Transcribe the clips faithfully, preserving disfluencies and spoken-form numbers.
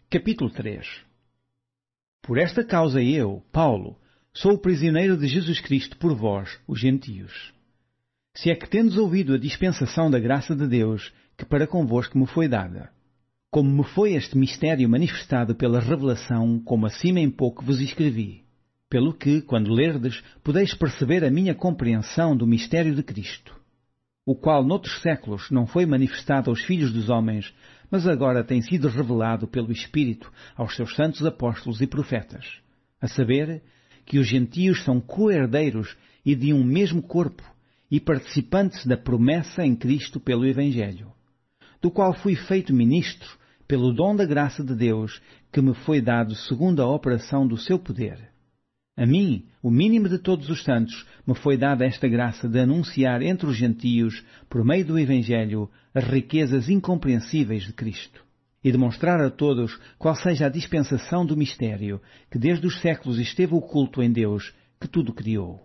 Capítulo três. Por esta causa eu, Paulo, sou o prisioneiro de Jesus Cristo por vós, os gentios. Se é que tendes ouvido a dispensação da graça de Deus, que para convosco me foi dada. Como me foi este mistério manifestado pela revelação, como acima em pouco vos escrevi. Pelo que, quando lerdes, podeis perceber a minha compreensão do mistério de Cristo, o qual noutros séculos não foi manifestado aos filhos dos homens, mas agora tem sido revelado pelo Espírito aos seus santos apóstolos e profetas, a saber, que os gentios são co-herdeiros e de um mesmo corpo, e participantes da promessa em Cristo pelo Evangelho, do qual fui feito ministro pelo dom da graça de Deus, que me foi dado segundo a operação do seu poder. A mim, o mínimo de todos os santos, me foi dada esta graça de anunciar entre os gentios, por meio do Evangelho, as riquezas incompreensíveis de Cristo, e demonstrar a todos qual seja a dispensação do mistério, que desde os séculos esteve oculto em Deus, que tudo criou.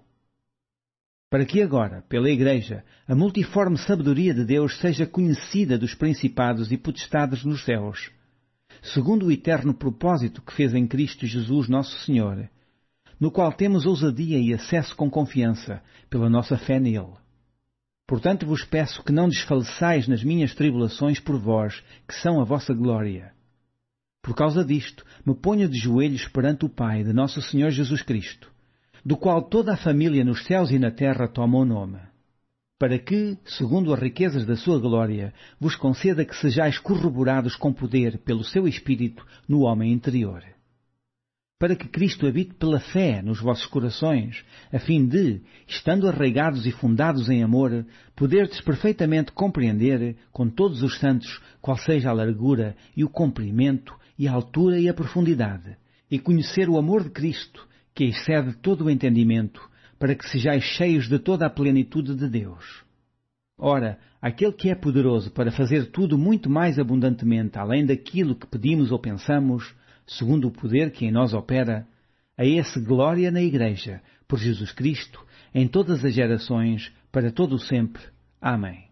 Para que agora, pela Igreja, a multiforme sabedoria de Deus seja conhecida dos principados e potestades nos céus, segundo o eterno propósito que fez em Cristo Jesus nosso Senhor, no qual temos ousadia e acesso com confiança, pela nossa fé nele. Portanto vos peço que não desfaleçais nas minhas tribulações por vós, que são a vossa glória. Por causa disto, me ponho de joelhos perante o Pai de nosso Senhor Jesus Cristo, do qual toda a família nos céus e na terra toma o nome, para que, segundo as riquezas da sua glória, vos conceda que sejais corroborados com poder pelo seu Espírito no homem interior, para que Cristo habite pela fé nos vossos corações, a fim de, estando arraigados e fundados em amor, poderdes perfeitamente compreender, com todos os santos, qual seja a largura e o comprimento e a altura e a profundidade, e conhecer o amor de Cristo, que excede todo o entendimento, para que sejais cheios de toda a plenitude de Deus. Ora, aquele que é poderoso para fazer tudo muito mais abundantemente, além daquilo que pedimos ou pensamos, segundo o poder que em nós opera, a esse glória na Igreja, por Jesus Cristo, em todas as gerações, para todo o sempre. Amém.